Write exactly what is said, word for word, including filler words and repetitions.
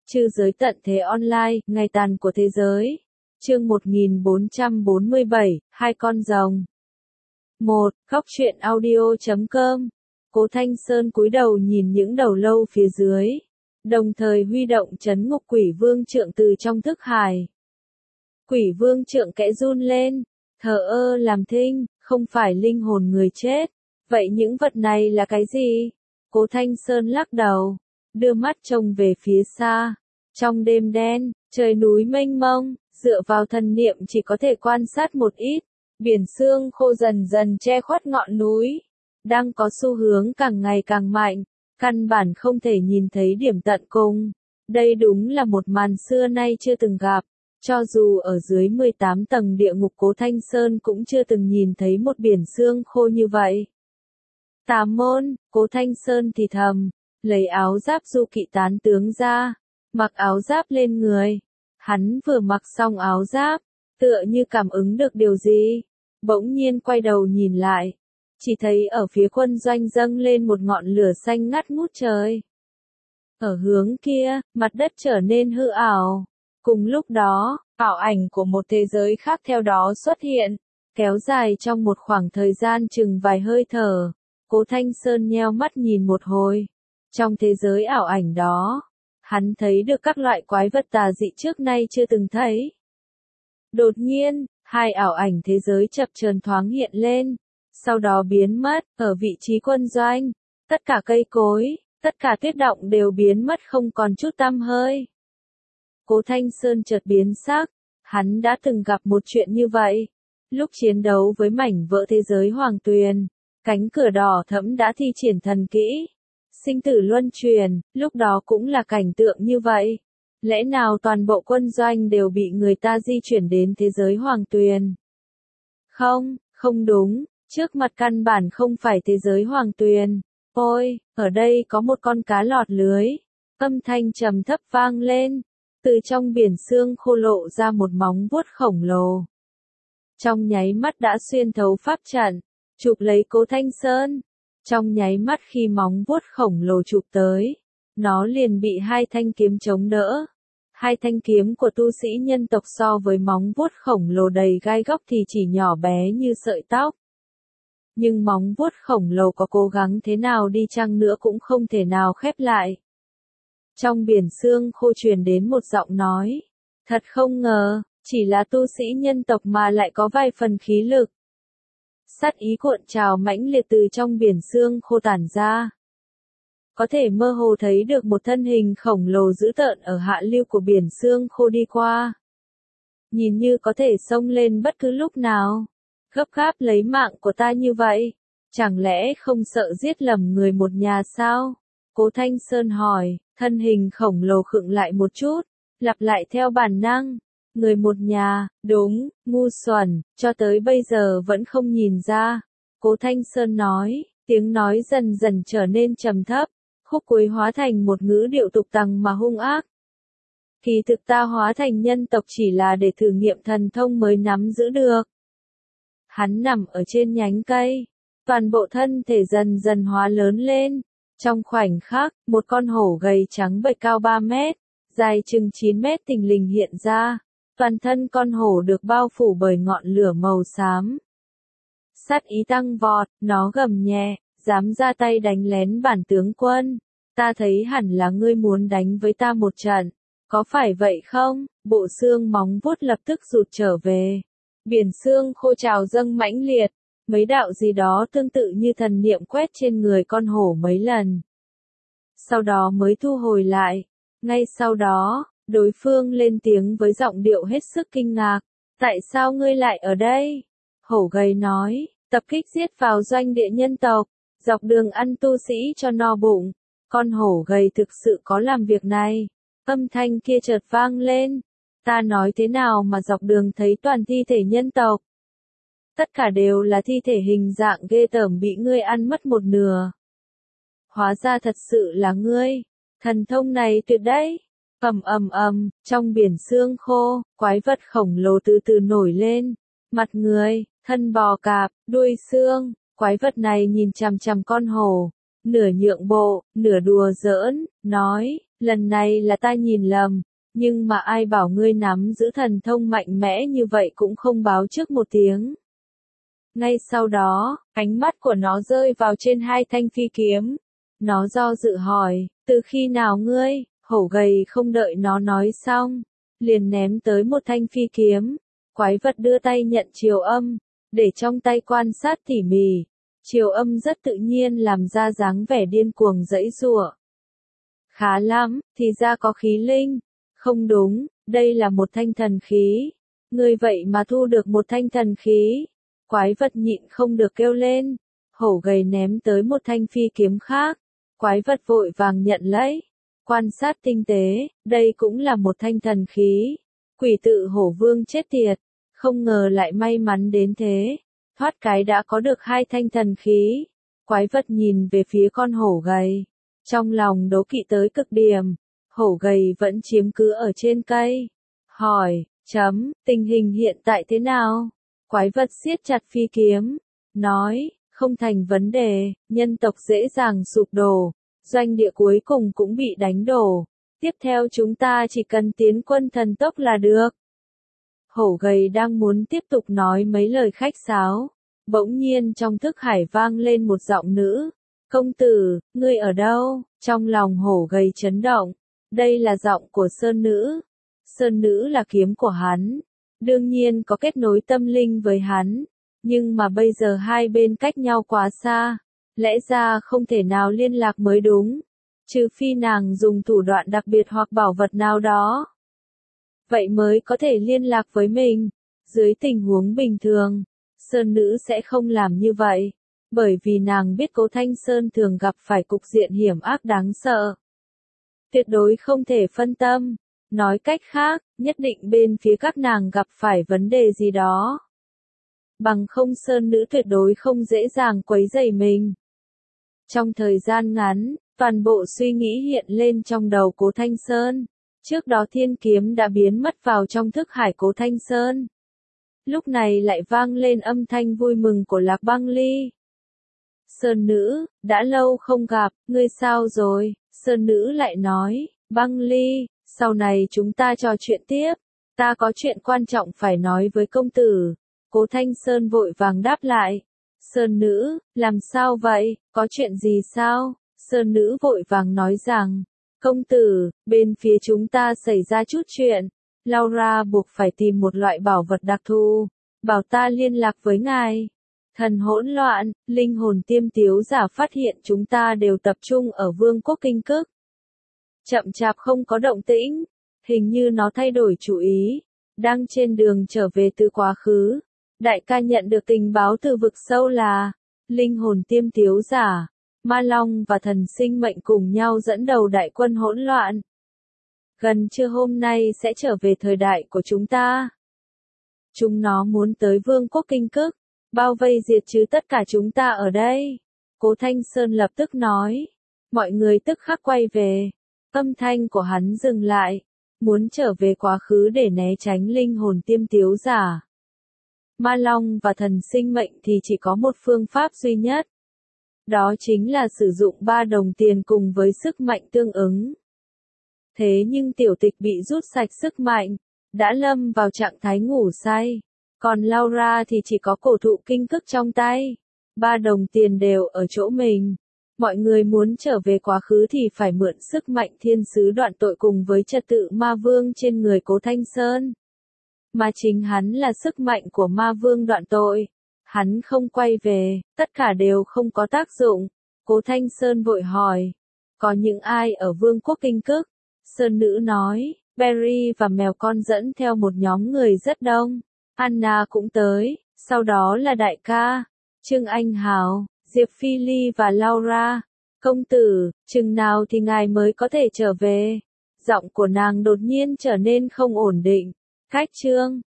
Trư giới tận thế online, ngày tàn của thế giới. Chương một nghìn bốn trăm bốn mươi bảy, hai con rồng. một. Góc truyện audio chấm com. Cố Thanh Sơn cúi đầu nhìn những đầu lâu phía dưới, đồng thời huy động trấn ngục quỷ vương trượng từ trong thức hải. Quỷ vương trượng kẽ run lên, thờ ơ làm thinh, không phải linh hồn người chết. Vậy những vật này là cái gì? Cố Thanh Sơn lắc đầu, đưa mắt trông về phía xa. Trong đêm đen, trời núi mênh mông, dựa vào thần niệm chỉ có thể quan sát một ít. Biển sương khô dần dần che khuất ngọn núi, đang có xu hướng càng ngày càng mạnh, căn bản không thể nhìn thấy điểm tận cùng. Đây đúng là một màn xưa nay chưa từng gặp, cho dù ở dưới mười tám tầng địa ngục Cố Thanh Sơn cũng chưa từng nhìn thấy một biển sương khô như vậy. Tà môn, Cố Thanh Sơn thì thầm, lấy áo giáp du kỵ tán tướng ra, mặc áo giáp lên người. Hắn vừa mặc xong áo giáp, tựa như cảm ứng được điều gì, bỗng nhiên quay đầu nhìn lại, chỉ thấy ở phía quân doanh dâng lên một ngọn lửa xanh ngắt ngút trời. Ở hướng kia, mặt đất trở nên hư ảo. Cùng lúc đó, ảo ảnh của một thế giới khác theo đó xuất hiện, kéo dài trong một khoảng thời gian chừng vài hơi thở. Cố Thanh Sơn nheo mắt nhìn một hồi. Trong thế giới ảo ảnh đó, hắn thấy được các loại quái vật tà dị trước nay chưa từng thấy. Đột nhiên, hai ảo ảnh thế giới chập chờn thoáng hiện lên, sau đó biến mất. Ở vị trí quân doanh, tất cả cây cối, tất cả tuyết động đều biến mất không còn chút tăm hơi. Cố Thanh Sơn chợt biến sắc, hắn đã từng gặp một chuyện như vậy. Lúc chiến đấu với mảnh vỡ thế giới Hoàng Tuyền, cánh cửa đỏ thẫm đã thi triển thần kỹ sinh tử luân truyền, lúc đó cũng là cảnh tượng như vậy. Lẽ nào toàn bộ quân doanh đều bị người ta di chuyển đến thế giới Hoàng Tuyền? Không, không đúng, trước mặt căn bản không phải thế giới Hoàng Tuyền. Ôi, ở đây có một con cá lọt lưới. Âm thanh trầm thấp vang lên, từ trong biển sương khô lộ ra một móng vuốt khổng lồ. Trong nháy mắt đã xuyên thấu pháp trận, chụp lấy Cố Thanh Sơn. Trong nháy mắt khi móng vuốt khổng lồ chụp tới, nó liền bị hai thanh kiếm chống đỡ. Hai thanh kiếm của tu sĩ nhân tộc so với móng vuốt khổng lồ đầy gai góc thì chỉ nhỏ bé như sợi tóc. Nhưng móng vuốt khổng lồ có cố gắng thế nào đi chăng nữa cũng không thể nào khép lại. Trong biển sương khô truyền đến một giọng nói, thật không ngờ, chỉ là tu sĩ nhân tộc mà lại có vài phần khí lực. Sát ý cuộn trào mãnh liệt từ trong biển sương khô tản ra. Có thể mơ hồ thấy được một thân hình khổng lồ dữ tợn ở hạ lưu của biển sương khô đi qua. Nhìn như có thể xông lên bất cứ lúc nào. Gấp gáp lấy mạng của ta như vậy, chẳng lẽ không sợ giết lầm người một nhà sao? Cố Thanh Sơn hỏi, thân hình khổng lồ khựng lại một chút, lặp lại theo bản năng. Người một nhà, đúng, ngu xuẩn, cho tới bây giờ vẫn không nhìn ra. Cố Thanh Sơn nói, tiếng nói dần dần trở nên trầm thấp, khúc cuối hóa thành một ngữ điệu tục tằng mà hung ác. Kỳ thực ta hóa thành nhân tộc chỉ là để thử nghiệm thần thông mới nắm giữ được. Hắn nằm ở trên nhánh cây, toàn bộ thân thể dần dần hóa lớn lên. Trong khoảnh khắc, một con hổ gầy trắng bệch cao ba mét, dài chừng chín mét thình lình hiện ra. Toàn thân con hổ được bao phủ bởi ngọn lửa màu xám. Sát ý tăng vọt, nó gầm nhẹ, dám ra tay đánh lén bản tướng quân. Ta thấy hẳn là ngươi muốn đánh với ta một trận. Có phải vậy không? Bộ xương móng vuốt lập tức rụt trở về. Biển xương khô trào dâng mãnh liệt. Mấy đạo gì đó tương tự như thần niệm quét trên người con hổ mấy lần. Sau đó mới thu hồi lại. Ngay sau đó, đối phương lên tiếng với giọng điệu hết sức kinh ngạc. Tại sao ngươi lại ở đây? Hổ gầy nói, tập kích giết vào doanh địa nhân tộc, dọc đường ăn tu sĩ cho no bụng. Con hổ gầy thực sự có làm việc này. Âm thanh kia chợt vang lên. Ta nói thế nào mà dọc đường thấy toàn thi thể nhân tộc? Tất cả đều là thi thể hình dạng ghê tởm bị ngươi ăn mất một nửa. Hóa ra thật sự là ngươi. Thần thông này tuyệt đấy. Ầm ầm ầm, trong biển sương khô, quái vật khổng lồ từ từ nổi lên. Mặt người, thân bò cạp, đuôi xương, quái vật này nhìn chằm chằm con hổ, nửa nhượng bộ, nửa đùa giỡn, nói, lần này là ta nhìn lầm, nhưng mà ai bảo ngươi nắm giữ thần thông mạnh mẽ như vậy cũng không báo trước một tiếng. Ngay sau đó, ánh mắt của nó rơi vào trên hai thanh phi kiếm. Nó do dự hỏi, từ khi nào ngươi, hổ gầy không đợi nó nói xong, liền ném tới một thanh phi kiếm. Quái vật đưa tay nhận chiều âm, để trong tay quan sát tỉ mỉ. Chiều âm rất tự nhiên làm ra dáng vẻ điên cuồng giãy giụa. Khá lắm, thì ra có khí linh. Không đúng, đây là một thanh thần khí. Ngươi vậy mà thu được một thanh thần khí. Quái vật nhịn không được kêu lên. Hổ gầy ném tới một thanh phi kiếm khác. Quái vật vội vàng nhận lấy. Quan sát tinh tế, đây cũng là một thanh thần khí. Quỷ tự hổ vương chết tiệt. Không ngờ lại may mắn đến thế. Thoát cái đã có được hai thanh thần khí. Quái vật nhìn về phía con hổ gầy. Trong lòng đố kỵ tới cực điểm. Hổ gầy vẫn chiếm cứ ở trên cây. Hỏi, chấm, tình hình hiện tại thế nào? Quái vật siết chặt phi kiếm. Nói, không thành vấn đề, nhân tộc dễ dàng sụp đổ. Doanh địa cuối cùng cũng bị đánh đổ. Tiếp theo chúng ta chỉ cần tiến quân thần tốc là được. Hổ gầy đang muốn tiếp tục nói mấy lời khách sáo. Bỗng nhiên trong thức hải vang lên một giọng nữ. Công tử, ngươi ở đâu? Trong lòng hổ gầy chấn động. Đây là giọng của Sơn Nữ. Sơn Nữ là kiếm của hắn. Đương nhiên có kết nối tâm linh với hắn. Nhưng mà bây giờ hai bên cách nhau quá xa. Lẽ ra không thể nào liên lạc mới đúng. Trừ phi nàng dùng thủ đoạn đặc biệt hoặc bảo vật nào đó. Vậy mới có thể liên lạc với mình. Dưới tình huống bình thường, Sơn Nữ sẽ không làm như vậy. Bởi vì nàng biết Cố Thanh Sơn thường gặp phải cục diện hiểm ác đáng sợ. Tuyệt đối không thể phân tâm. Nói cách khác, nhất định bên phía các nàng gặp phải vấn đề gì đó. Bằng không Sơn Nữ tuyệt đối không dễ dàng quấy rầy mình. Trong thời gian ngắn, toàn bộ suy nghĩ hiện lên trong đầu Cố Thanh Sơn. Trước đó thiên kiếm đã biến mất vào trong thức hải Cố Thanh Sơn. Lúc này lại vang lên âm thanh vui mừng của Lạc Băng Ly. Sơn Nữ, đã lâu không gặp, ngươi sao rồi? Sơn Nữ lại nói, Băng Ly, sau này chúng ta trò chuyện tiếp. Ta có chuyện quan trọng phải nói với công tử. Cố Thanh Sơn vội vàng đáp lại. Sơn Nữ, làm sao vậy, có chuyện gì sao? Sơn Nữ vội vàng nói rằng, công tử, bên phía chúng ta xảy ra chút chuyện. Laura buộc phải tìm một loại bảo vật đặc thù, bảo ta liên lạc với ngài. Thần hỗn loạn, linh hồn tiêm tiếu giả phát hiện chúng ta đều tập trung ở vương quốc Kinh Cức. Chậm chạp không có động tĩnh, hình như nó thay đổi chủ ý, đang trên đường trở về từ quá khứ. Đại ca nhận được tình báo từ vực sâu là, linh hồn tiêm tiếu giả, Ma Long và thần sinh mệnh cùng nhau dẫn đầu đại quân hỗn loạn. Gần trưa hôm nay sẽ trở về thời đại của chúng ta. Chúng nó muốn tới vương quốc Kinh Cức, bao vây diệt trừ tất cả chúng ta ở đây. Cố Thanh Sơn lập tức nói. Mọi người tức khắc quay về. Âm thanh của hắn dừng lại. Muốn trở về quá khứ để né tránh linh hồn tiêm tiếu giả. Ma Long và thần sinh mệnh thì chỉ có một phương pháp duy nhất. Đó chính là sử dụng ba đồng tiền cùng với sức mạnh tương ứng. Thế nhưng tiểu tịch bị rút sạch sức mạnh, đã lâm vào trạng thái ngủ say. Còn Laura thì chỉ có cổ thụ Kinh Cức trong tay. Ba đồng tiền đều ở chỗ mình. Mọi người muốn trở về quá khứ thì phải mượn sức mạnh thiên sứ đoạn tội cùng với trật tự ma vương trên người Cố Thanh Sơn. Mà chính hắn là sức mạnh của ma vương đoạn tội. Hắn không quay về, tất cả đều không có tác dụng. Cố Thanh Sơn vội hỏi. Có những ai ở vương quốc Kinh Cức? Sơn Nữ nói, Berry và mèo con dẫn theo một nhóm người rất đông. Anna cũng tới, sau đó là đại ca, Trương Anh Hào, Diệp Phi Ly và Laura. Công tử, chừng nào thì ngài mới có thể trở về? Giọng của nàng đột nhiên trở nên không ổn định. Cách Trương,